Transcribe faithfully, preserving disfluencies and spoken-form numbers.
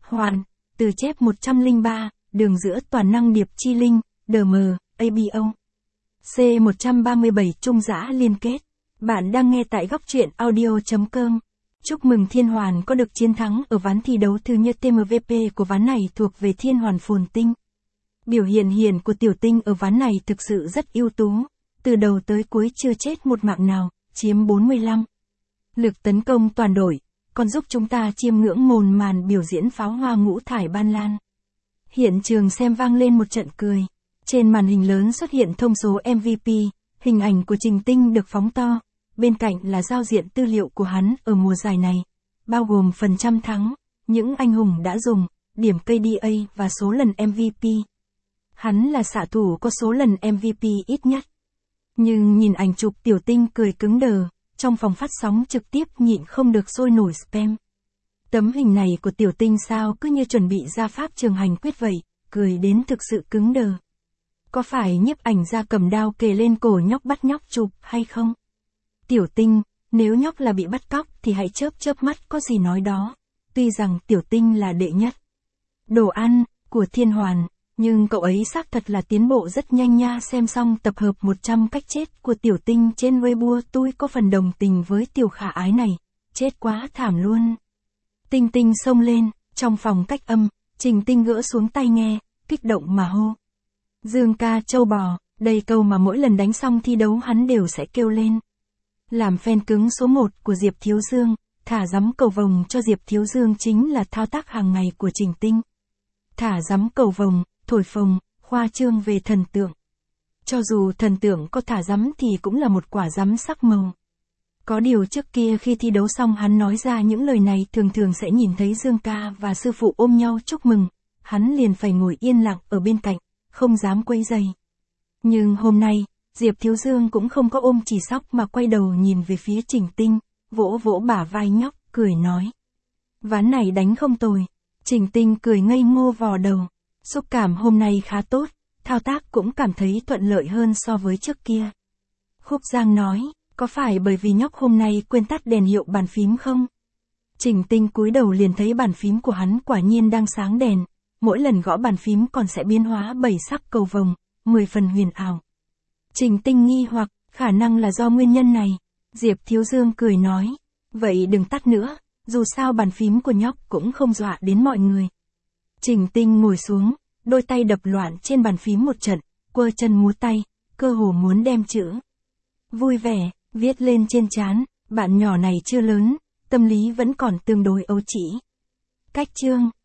Hoàn, từ chép một trăm lẻ ba, đường giữa toàn năng điệp chi linh, đê em, a bê o. C một trăm ba mươi bảy trung giã liên kết. Bạn đang nghe tại góc truyện audio chấm com. Chúc mừng Thiên Hoàn có được chiến thắng ở ván thi đấu thứ nhất. em vê pê của ván này thuộc về Thiên Hoàn Phồn Tinh. Biểu hiện hiện của tiểu tinh ở ván này thực sự rất ưu tú, từ đầu tới cuối chưa chết một mạng nào, chiếm bốn mươi lăm. Lực tấn công toàn đội, còn giúp chúng ta chiêm ngưỡng mồn màn biểu diễn pháo hoa ngũ thải ban lan. Hiện trường xem vang lên một trận cười. Trên màn hình lớn xuất hiện thông số em vê pê, hình ảnh của Trình Tinh được phóng to, bên cạnh là giao diện tư liệu của hắn ở mùa giải này, bao gồm phần trăm thắng, những anh hùng đã dùng, điểm ca đê a và số lần em vê pê. Hắn là xạ thủ có số lần em vê pê ít nhất. Nhưng nhìn ảnh chụp tiểu tinh cười cứng đờ, trong phòng phát sóng trực tiếp nhịn không được sôi nổi spam. Tấm hình này của tiểu tinh sao cứ như chuẩn bị ra pháp trường hành quyết vậy, cười đến thực sự cứng đờ. Có phải nhiếp ảnh ra cầm đao kề lên cổ nhóc bắt nhóc chụp hay không? Tiểu tinh, nếu nhóc là bị bắt cóc thì hãy chớp chớp mắt có gì nói đó. Tuy rằng tiểu tinh là đệ nhất đồ ăn của Thiên Hoàn, nhưng cậu ấy xác thật là tiến bộ rất nhanh nha. Xem xong tập hợp một trăm cách chết của tiểu tinh trên Weibo, tôi có phần đồng tình với tiểu khả ái này, chết quá thảm luôn. Tinh tinh xông lên, trong phòng cách âm, Trình Tinh gỡ xuống tai nghe, kích động mà hô. Dương ca châu bò, đây câu mà mỗi lần đánh xong thi đấu hắn đều sẽ kêu lên. Làm fan cứng số một của Diệp Thiếu Dương, thả giấm cầu vồng cho Diệp Thiếu Dương chính là thao tác hàng ngày của Trình Tinh. Thả giấm cầu vồng, thổi phồng, khoa trương về thần tượng. Cho dù thần tượng có thả giấm thì cũng là một quả giấm sắc màu. Có điều trước kia khi thi đấu xong hắn nói ra những lời này thường thường sẽ nhìn thấy Dương ca và sư phụ ôm nhau chúc mừng, hắn liền phải ngồi yên lặng ở bên cạnh, không dám quấy rầy. Nhưng hôm nay, Diệp Thiếu Dương cũng không có ôm chỉ sóc mà quay đầu nhìn về phía Trình Tinh, vỗ vỗ bả vai nhóc, cười nói. Ván này đánh không tồi. Trình Tinh cười ngây ngô vò đầu. Xúc cảm hôm nay khá tốt, thao tác cũng cảm thấy thuận lợi hơn so với trước kia. Khúc Giang nói, có phải bởi vì nhóc hôm nay quên tắt đèn hiệu bàn phím không? Trình Tinh cúi đầu liền thấy bàn phím của hắn quả nhiên đang sáng đèn, mỗi lần gõ bàn phím còn sẽ biến hóa bảy sắc cầu vồng, mười phần huyền ảo. Trình Tinh nghi hoặc, khả năng là do nguyên nhân này. Diệp Thiếu Dương cười nói, vậy đừng tắt nữa, dù sao bàn phím của nhóc cũng không dọa đến mọi người. Trình Tinh ngồi xuống, đôi tay đập loạn trên bàn phím một trận, quơ chân múa tay, cơ hồ muốn đem chữ vui vẻ viết lên trên trán. Bạn nhỏ này chưa lớn, tâm lý vẫn còn tương đối ấu trĩ. Cách chương